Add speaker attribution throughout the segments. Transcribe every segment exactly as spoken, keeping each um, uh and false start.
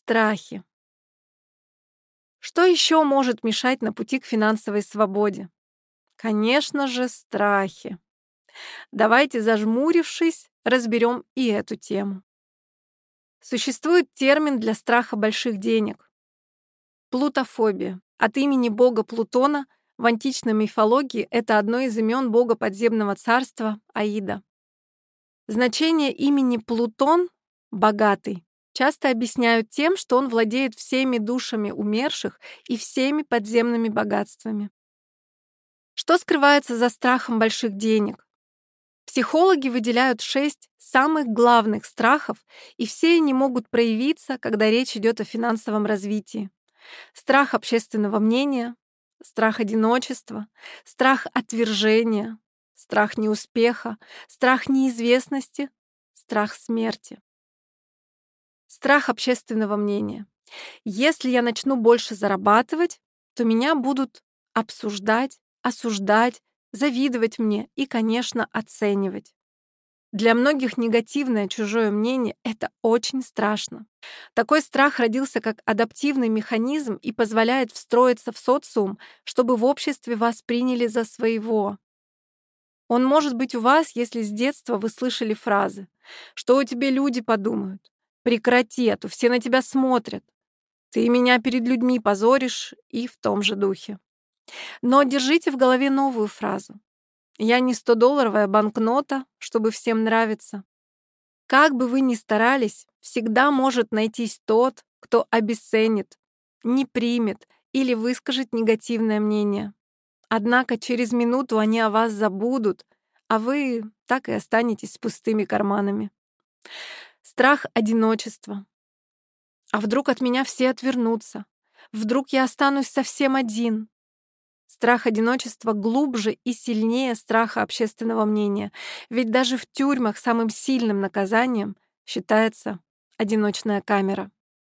Speaker 1: Страхи. Что еще может мешать на пути к финансовой свободе? Конечно же, страхи. Давайте, зажмурившись, разберем и эту тему. Существует термин для страха больших денег — плутофобия. От имени бога Плутона в античной мифологии это одно из имен бога подземного царства Аида. Значение имени Плутон — богатый часто объясняют тем, что он владеет всеми душами умерших и всеми подземными богатствами. Что скрывается за страхом больших денег? Психологи выделяют шесть самых главных страхов, и все они могут проявиться, когда речь идет о финансовом развитии. Страх общественного мнения, страх одиночества, страх отвержения, страх неуспеха, страх неизвестности, страх смерти. Страх общественного мнения. Если я начну больше зарабатывать, то меня будут обсуждать, осуждать, завидовать мне и, конечно, оценивать. Для многих негативное чужое мнение — это очень страшно. Такой страх родился как адаптивный механизм и позволяет встроиться в социум, чтобы в обществе вас приняли за своего. Он может быть у вас, если с детства вы слышали фразы: «Что о тебе люди подумают? Прекрати, а то все на тебя смотрят. Ты меня перед людьми позоришь», и в том же духе. Но держите в голове новую фразу: «Я не стодолларовая банкнота, чтобы всем нравиться». Как бы вы ни старались, всегда может найтись тот, кто обесценит, не примет или выскажет негативное мнение. Однако через минуту они о вас забудут, а вы так и останетесь с пустыми карманами. Страх одиночества. А вдруг от меня все отвернутся? Вдруг я останусь совсем один? Страх одиночества глубже и сильнее страха общественного мнения, ведь даже в тюрьмах самым сильным наказанием считается одиночная камера.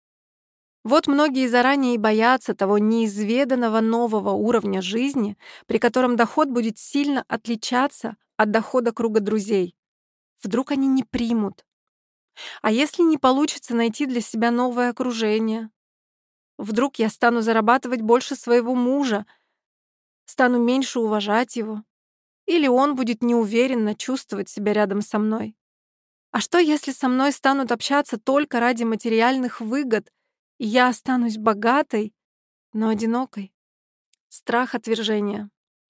Speaker 1: Вот многие заранее и боятся того неизведанного нового уровня жизни, при котором доход будет сильно отличаться от дохода круга друзей. Вдруг они не примут? А если не получится найти для себя новое окружение? Вдруг я стану зарабатывать больше своего мужа, стану меньше уважать его? Или он будет неуверенно чувствовать себя рядом со мной? А что, если со мной станут общаться только ради материальных выгод, и я останусь богатой, но одинокой? Страх отвержения.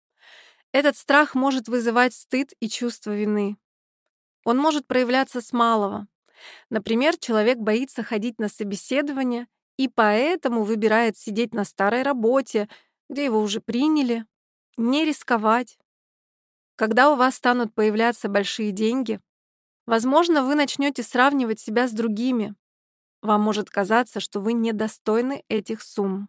Speaker 1: Этот страх может вызывать стыд и чувство вины. Он может проявляться с малого. Например, человек боится ходить на собеседование и поэтому выбирает сидеть на старой работе, где его уже приняли, не рисковать. Когда у вас станут появляться большие деньги, возможно, вы начнете сравнивать себя с другими. Вам может казаться, что вы недостойны этих сумм.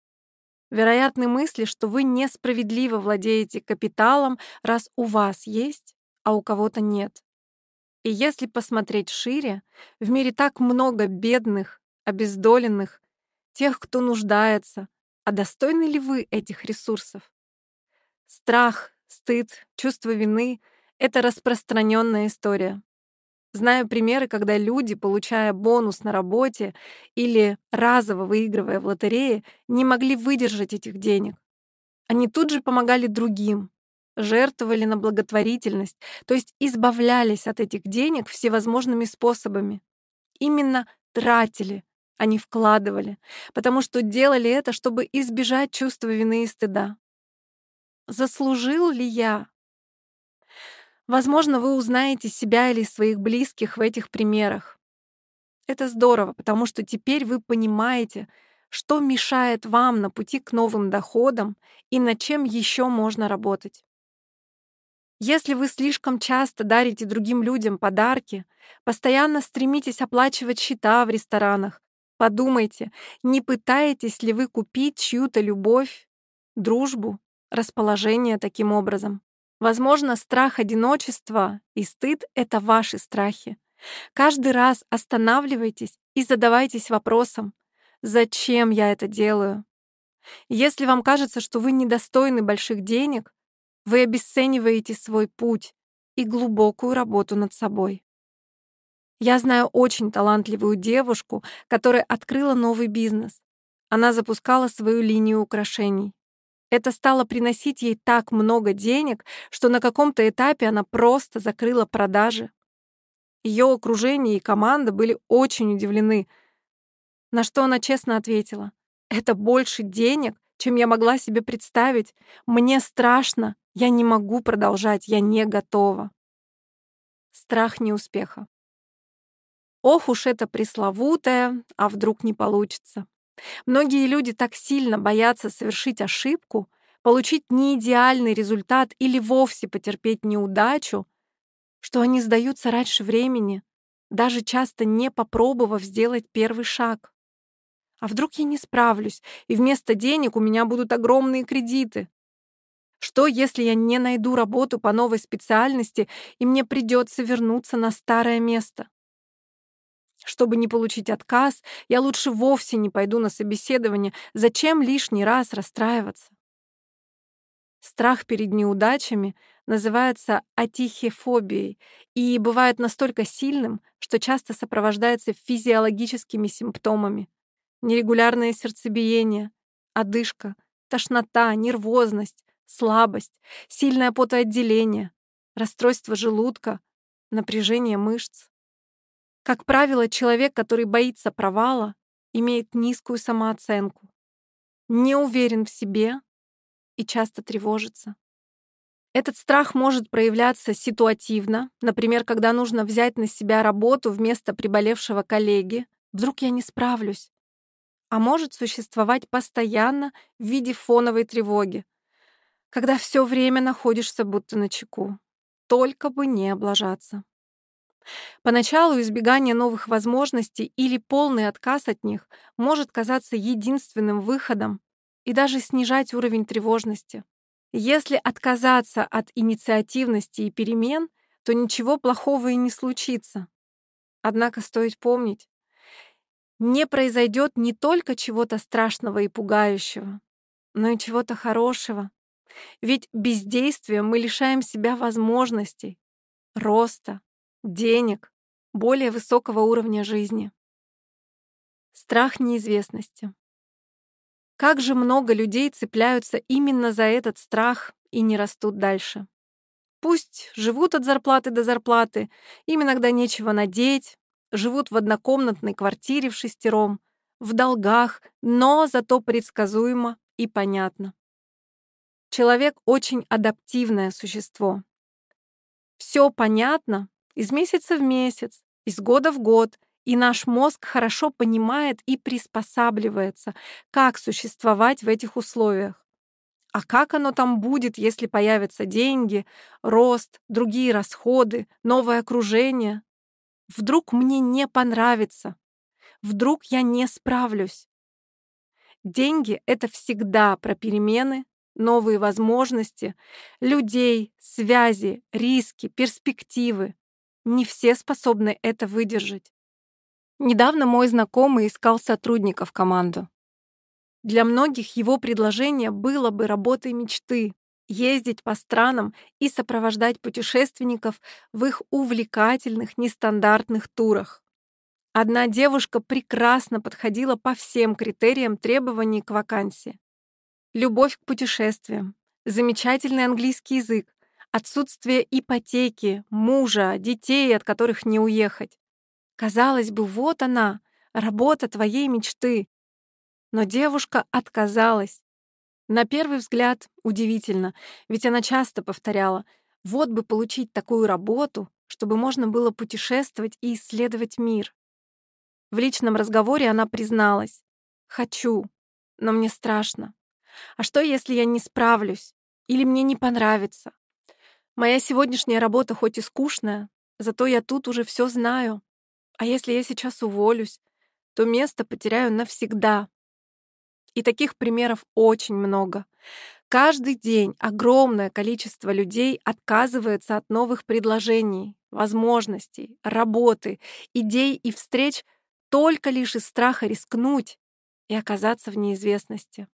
Speaker 1: Вероятны мысли, что вы несправедливо владеете капиталом, раз у вас есть, а у кого-то нет. И если посмотреть шире, в мире так много бедных, обездоленных, тех, кто нуждается. А достойны ли вы этих ресурсов? Страх, стыд, чувство вины — это распространенная история. Знаю примеры, когда люди, получая бонус на работе или разово выигрывая в лотерее, не могли выдержать этих денег. Они тут же помогали другим, жертвовали на благотворительность, то есть избавлялись от этих денег всевозможными способами. Именно тратили, а не вкладывали, потому что делали это, чтобы избежать чувства вины и стыда. Заслужил ли я? Возможно, вы узнаете себя или своих близких в этих примерах. Это здорово, потому что теперь вы понимаете, что мешает вам на пути к новым доходам и над чем еще можно работать. Если вы слишком часто дарите другим людям подарки, постоянно стремитесь оплачивать счета в ресторанах, подумайте, не пытаетесь ли вы купить чью-то любовь, дружбу, расположение таким образом. Возможно, страх одиночества и стыд — это ваши страхи. Каждый раз останавливайтесь и задавайтесь вопросом: «Зачем я это делаю?» Если вам кажется, что вы недостойны больших денег, вы обесцениваете свой путь и глубокую работу над собой. Я знаю очень талантливую девушку, которая открыла новый бизнес. Она запускала свою линию украшений. Это стало приносить ей так много денег, что на каком-то этапе она просто закрыла продажи. Ее окружение и команда были очень удивлены, на что она честно ответила: «Это больше денег, чем я могла себе представить. Мне страшно, я не могу продолжать, я не готова». Страх неуспеха. Ох уж это пресловутое, а вдруг не получится. Многие люди так сильно боятся совершить ошибку, получить неидеальный результат или вовсе потерпеть неудачу, что они сдаются раньше времени, даже часто не попробовав сделать первый шаг. А вдруг я не справлюсь, и вместо денег у меня будут огромные кредиты? Что, если я не найду работу по новой специальности, и мне придется вернуться на старое место? Чтобы не получить отказ, я лучше вовсе не пойду на собеседование. Зачем лишний раз расстраиваться? Страх перед неудачами называется атихефобией и бывает настолько сильным, что часто сопровождается физиологическими симптомами. Нерегулярное сердцебиение, одышка, тошнота, нервозность, слабость, сильное потоотделение, расстройство желудка, напряжение мышц. Как правило, человек, который боится провала, имеет низкую самооценку, не уверен в себе и часто тревожится. Этот страх может проявляться ситуативно, например, когда нужно взять на себя работу вместо приболевшего коллеги, вдруг я не справлюсь, а может существовать постоянно в виде фоновой тревоги, когда все время находишься будто начеку, только бы не облажаться. Поначалу избегание новых возможностей или полный отказ от них может казаться единственным выходом и даже снижать уровень тревожности. Если отказаться от инициативности и перемен, то ничего плохого и не случится. Однако стоит помнить, не произойдет не только чего-то страшного и пугающего, но и чего-то хорошего. Ведь бездействием мы лишаем себя возможностей, роста, денег, более высокого уровня жизни. Страх неизвестности. Как же много людей цепляются именно за этот страх и не растут дальше. Пусть живут от зарплаты до зарплаты, им иногда нечего надеть, живут в однокомнатной квартире в шестером, в долгах, но зато предсказуемо и понятно. Человек очень адаптивное существо. Все понятно из месяца в месяц, из года в год, и наш мозг хорошо понимает и приспосабливается, как существовать в этих условиях. А как оно там будет, если появятся деньги, рост, другие расходы, новое окружение? Вдруг мне не понравится? Вдруг я не справлюсь? Деньги — это всегда про перемены, новые возможности, людей, связи, риски, перспективы. Не все способны это выдержать. Недавно мой знакомый искал сотрудника в команду. Для многих его предложение было бы работой мечты — ездить по странам и сопровождать путешественников в их увлекательных, нестандартных турах. Одна девушка прекрасно подходила по всем критериям требований к вакансии. Любовь к путешествиям, замечательный английский язык, отсутствие ипотеки, мужа, детей, от которых не уехать. Казалось бы, вот она, работа твоей мечты. Но девушка отказалась. На первый взгляд удивительно, ведь она часто повторяла: вот бы получить такую работу, чтобы можно было путешествовать и исследовать мир. В личном разговоре она призналась: хочу, но мне страшно. А что, если я не справлюсь? Или мне не понравится? Моя сегодняшняя работа хоть и скучная, зато я тут уже все знаю. А если я сейчас уволюсь, то место потеряю навсегда. И таких примеров очень много. Каждый день огромное количество людей отказывается от новых предложений, возможностей, работы, идей и встреч только лишь из страха рискнуть и оказаться в неизвестности.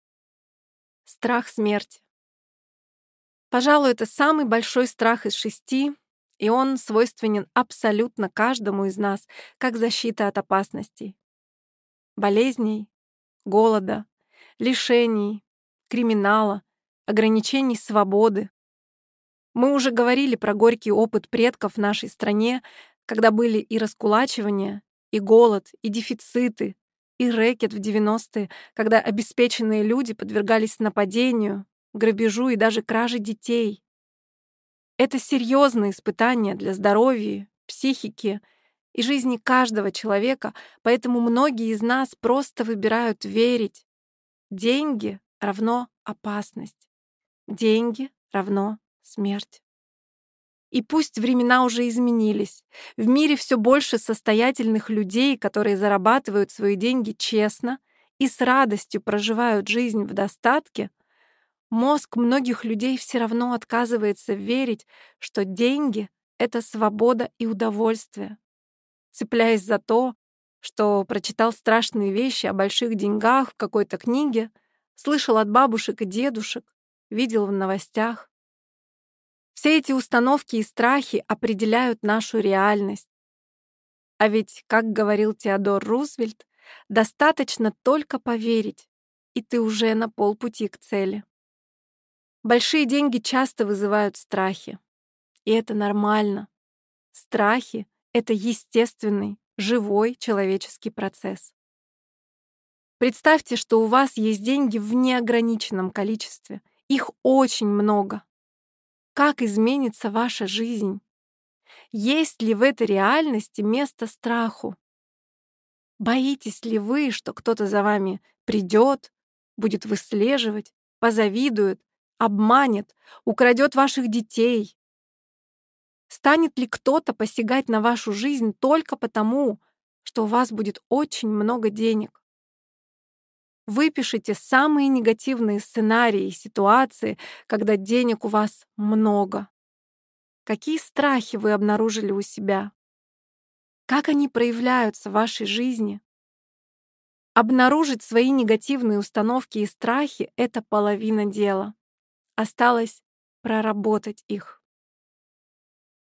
Speaker 1: Страх смерти. Пожалуй, это самый большой страх из шести, и он свойственен абсолютно каждому из нас, как защита от опасностей, болезней, голода, лишений, криминала, ограничений свободы. Мы уже говорили про горький опыт предков в нашей стране, когда были и раскулачивания, и голод, и дефициты, и рэкет в девяностые, когда обеспеченные люди подвергались нападению, грабежу и даже краже детей. Это серьезные испытания для здоровья, психики и жизни каждого человека, поэтому многие из нас просто выбирают верить. Деньги равно опасность. Деньги равно смерть. И пусть времена уже изменились, в мире все больше состоятельных людей, которые зарабатывают свои деньги честно и с радостью проживают жизнь в достатке, мозг многих людей все равно отказывается верить, что деньги — это свобода и удовольствие, цепляясь за то, что прочитал страшные вещи о больших деньгах в какой-то книге, слышал от бабушек и дедушек, видел в новостях. Все эти установки и страхи определяют нашу реальность. А ведь, как говорил Теодор Рузвельт, достаточно только поверить, и ты уже на полпути к цели. Большие деньги часто вызывают страхи, и это нормально. Страхи — это естественный, живой человеческий процесс. Представьте, что у вас есть деньги в неограниченном количестве. Их очень много. Как изменится ваша жизнь? Есть ли в этой реальности место страху? Боитесь ли вы, что кто-то за вами придет, будет выслеживать, позавидует, обманет, украдет ваших детей? Станет ли кто-то посягать на вашу жизнь только потому, что у вас будет очень много денег? Выпишите самые негативные сценарии и ситуации, когда денег у вас много. Какие страхи вы обнаружили у себя? Как они проявляются в вашей жизни? Обнаружить свои негативные установки и страхи — это половина дела. Осталось проработать их.